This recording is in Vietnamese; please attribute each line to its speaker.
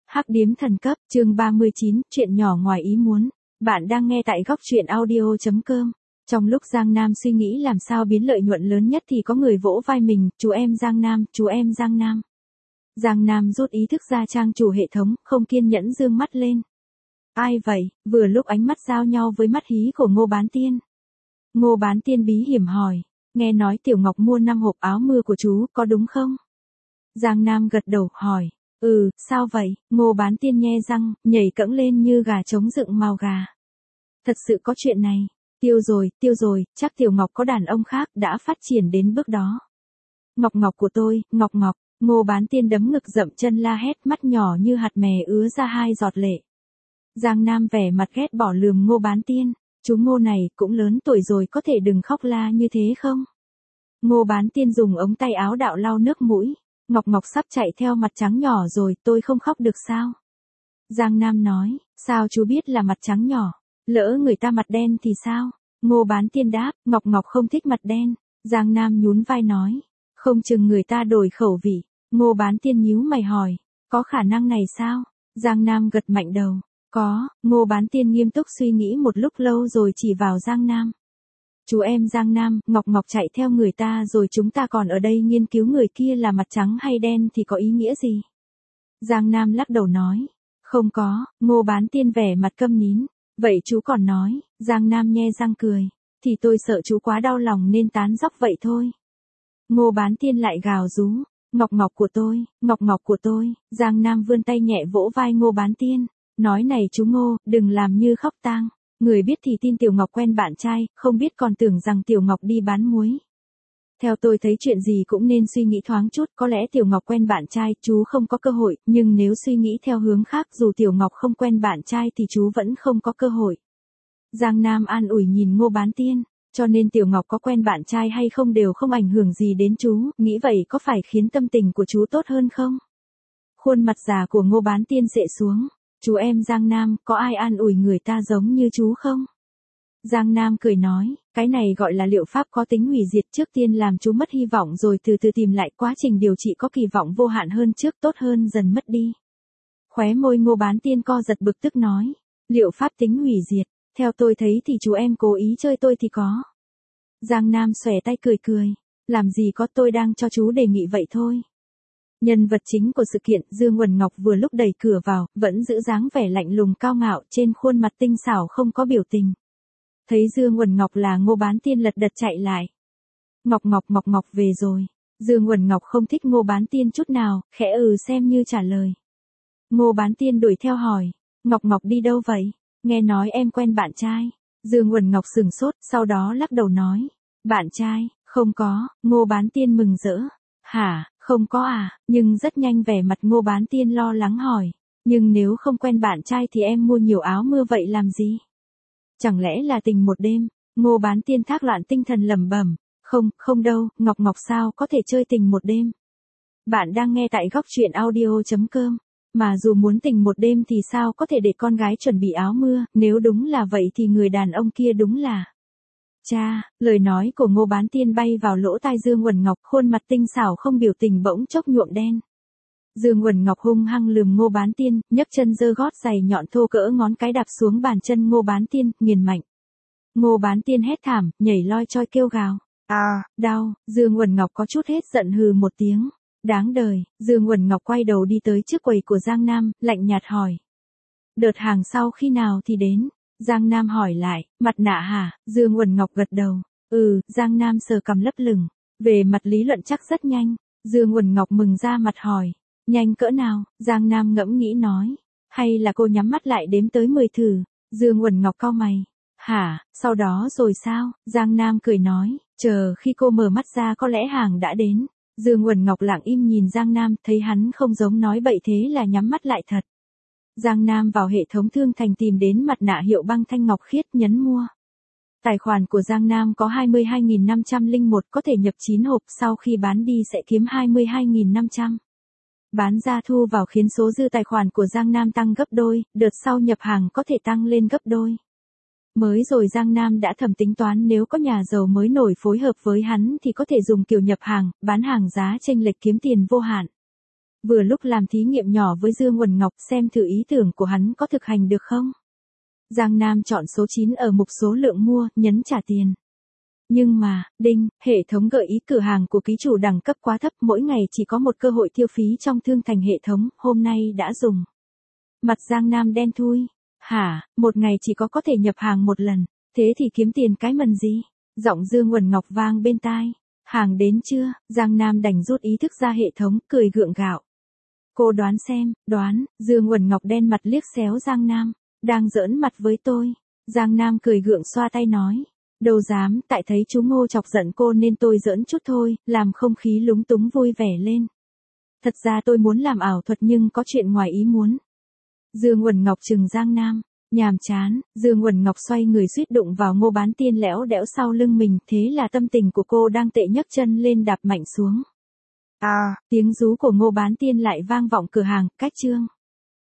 Speaker 1: Hắc điếm thần cấp, chương 39, chuyện nhỏ ngoài ý muốn. Bạn đang nghe tại góc truyện audio.com. Trong lúc Giang Nam suy nghĩ làm sao biến lợi nhuận lớn nhất thì có người vỗ vai mình, chú em Giang Nam, chú em Giang Nam. Giang Nam rút ý thức ra trang chủ hệ thống, không kiên nhẫn dương mắt lên. Ai vậy? Vừa lúc ánh mắt giao nhau với mắt hí của Ngô Bán Tiên. Ngô Bán Tiên bí hiểm hỏi, nghe nói Tiểu Ngọc mua 5 hộp áo mưa của chú, có đúng không? Giang Nam gật đầu, hỏi. Sao vậy? Ngô Bán Tiên nhe răng, nhảy cẫng lên như gà trống dựng mào gà. Thật sự có chuyện này. Tiêu rồi, chắc Tiểu Ngọc có đàn ông khác đã phát triển đến bước đó. Ngọc của tôi, Ngọc. Ngô Bán Tiên đấm ngực dậm chân la hét, mắt nhỏ như hạt mè ứa ra 2 giọt lệ. Giang Nam vẻ mặt ghét bỏ lườm Ngô Bán Tiên. Chú Ngô này cũng lớn tuổi rồi, có thể đừng khóc la như thế không? Ngô Bán Tiên dùng ống tay áo đạo lau nước mũi. Ngọc sắp chạy theo mặt trắng nhỏ rồi, tôi không khóc được sao? Giang Nam nói, sao chú biết là mặt trắng nhỏ? Lỡ người ta mặt đen thì sao? Ngô Bán Tiên đáp, Ngọc không thích mặt đen. Giang Nam nhún vai nói, không chừng người ta đổi khẩu vị. Ngô Bán Tiên nhíu mày hỏi, có khả năng này sao? Giang Nam gật mạnh đầu, có. Ngô Bán Tiên nghiêm túc suy nghĩ một lúc lâu rồi chỉ vào Giang Nam. Chú em Giang Nam, Ngọc chạy theo người ta rồi chúng ta còn ở đây nghiên cứu người kia là mặt trắng hay đen thì có ý nghĩa gì? Giang Nam lắc đầu nói, không có. Ngô Bán Tiên vẻ mặt câm nín. Vậy chú còn nói. Giang Nam nhe răng cười, thì tôi sợ chú quá đau lòng nên tán dóc vậy thôi. Ngô Bán Tiên lại gào rú, Ngọc của tôi. Giang Nam vươn tay nhẹ vỗ vai Ngô Bán Tiên, nói này chú Ngô, đừng làm như khóc tang. Người biết thì tin Tiểu Ngọc quen bạn trai, không biết còn tưởng rằng Tiểu Ngọc đi bán muối. Theo tôi thấy chuyện gì cũng nên suy nghĩ thoáng chút, có lẽ Tiểu Ngọc quen bạn trai, chú không có cơ hội, nhưng nếu suy nghĩ theo hướng khác, dù Tiểu Ngọc không quen bạn trai thì chú vẫn không có cơ hội. Giang Nam an ủi nhìn Ngô Bán Tiên, cho nên Tiểu Ngọc có quen bạn trai hay không đều không ảnh hưởng gì đến chú, nghĩ vậy có phải khiến tâm tình của chú tốt hơn không? Khuôn mặt già của Ngô Bán Tiên xệ xuống. Chú em Giang Nam, có ai an ủi người ta giống như chú không? Giang Nam cười nói, cái này gọi là liệu pháp có tính hủy diệt, trước tiên làm chú mất hy vọng rồi từ từ tìm lại, quá trình điều trị có kỳ vọng vô hạn hơn trước, tốt hơn dần mất đi. Khóe môi Ngô Bán Tiên co giật bực tức nói, liệu pháp tính hủy diệt, theo tôi thấy thì chú em cố ý chơi tôi thì có. Giang Nam xòe tay cười, làm gì có, tôi đang cho chú đề nghị vậy thôi. Nhân vật chính của sự kiện, Dương Uẩn Ngọc vừa lúc đẩy cửa vào, vẫn giữ dáng vẻ lạnh lùng cao ngạo, trên khuôn mặt tinh xảo không có biểu tình. Thấy Dương Uẩn Ngọc là Ngô Bán Tiên lật đật chạy lại. Ngọc về rồi. Dương Uẩn Ngọc không thích Ngô Bán Tiên chút nào, khẽ xem như trả lời. Ngô Bán Tiên đuổi theo hỏi, Ngọc đi đâu vậy? Nghe nói em quen bạn trai. Dương Uẩn Ngọc sừng sốt, sau đó lắc đầu nói, bạn trai, không có. Ngô Bán Tiên mừng rỡ. Hả, không có à? Nhưng rất nhanh vẻ mặt Ngô Bán Tiên lo lắng hỏi, nhưng nếu không quen bạn trai thì em mua nhiều áo mưa vậy làm gì? Chẳng lẽ là tình một đêm? Ngô Bán Tiên thác loạn tinh thần lẩm bẩm, không đâu, Ngọc sao có thể chơi tình một đêm? Bạn đang nghe tại góc truyện audio.com, mà dù muốn tình một đêm thì sao có thể để con gái chuẩn bị áo mưa, nếu đúng là vậy thì người đàn ông kia đúng là... Cha, lời nói của Ngô Bán Tiên bay vào lỗ tai Dương Uẩn Ngọc, khuôn mặt tinh xảo không biểu tình bỗng chốc nhuộm đen. Dương Uẩn Ngọc hung hăng lườm Ngô Bán Tiên, nhấc chân giơ gót giày nhọn thô cỡ ngón cái đạp xuống bàn chân Ngô Bán Tiên, nghiền mạnh. Ngô Bán Tiên hét thảm, nhảy loi choi kêu gào. Đau. Dương Uẩn Ngọc có chút hết giận hừ một tiếng. Đáng đời. Dương Uẩn Ngọc quay đầu đi tới trước quầy của Giang Nam, lạnh nhạt hỏi. Đợt hàng sau khi nào thì đến? Giang Nam hỏi lại, mặt nạ hả? Dương Uẩn Ngọc gật đầu. Giang Nam sờ cằm lấp lửng. Về mặt lý luận chắc rất nhanh. Dương Uẩn Ngọc mừng ra mặt hỏi. Nhanh cỡ nào? Giang Nam ngẫm nghĩ nói. Hay là cô nhắm mắt lại đếm tới 10 thử? Dương Uẩn Ngọc cau mày. Hả, sau đó rồi sao? Giang Nam cười nói. Chờ khi cô mở mắt ra có lẽ hàng đã đến. Dương Uẩn Ngọc lặng im nhìn Giang Nam, thấy hắn không giống nói bậy thế là nhắm mắt lại thật. Giang Nam vào hệ thống thương thành tìm đến mặt nạ hiệu băng thanh ngọc khiết, nhấn mua. Tài khoản của Giang Nam có 22.501, có thể nhập 9 hộp, sau khi bán đi sẽ kiếm 22.500. Bán ra thu vào khiến số dư tài khoản của Giang Nam tăng gấp đôi, đợt sau nhập hàng có thể tăng lên gấp đôi. Mới rồi Giang Nam đã thầm tính toán nếu có nhà giàu mới nổi phối hợp với hắn thì có thể dùng kiểu nhập hàng, bán hàng giá chênh lệch kiếm tiền vô hạn. Vừa lúc làm thí nghiệm nhỏ với Dương Uẩn Ngọc xem thử ý tưởng của hắn có thực hành được không. Giang Nam chọn số 9 ở mục số lượng mua, nhấn trả tiền. Nhưng mà, đinh, hệ thống gợi ý cửa hàng của ký chủ đẳng cấp quá thấp, mỗi ngày chỉ có một cơ hội tiêu phí trong thương thành hệ thống, hôm nay đã dùng. Mặt Giang Nam đen thui. Hả, một ngày chỉ có thể nhập hàng một lần, thế thì kiếm tiền cái mần gì? Giọng Dương Uẩn Ngọc vang bên tai. Hàng đến chưa? Giang Nam đành rút ý thức ra hệ thống, cười gượng gạo. Cô đoán xem, đoán, Dương Uẩn Ngọc đen mặt liếc xéo Giang Nam. Đang giỡn mặt với tôi. Giang Nam cười gượng xoa tay nói. Đâu dám, tại thấy chú Ngô chọc giận cô nên tôi giỡn chút thôi, làm không khí lúng túng vui vẻ lên. Thật ra tôi muốn làm ảo thuật nhưng có chuyện ngoài ý muốn. Dương Uẩn Ngọc trừng Giang Nam. Nhàm chán, Dương Uẩn Ngọc xoay người suýt đụng vào Ngô Bán Tiên lẽo đẽo sau lưng mình, thế là tâm tình của cô đang tệ nhấc chân lên đạp mạnh xuống. Tiếng rú của Ngô Bán Tiên lại vang vọng cửa hàng, cách chương.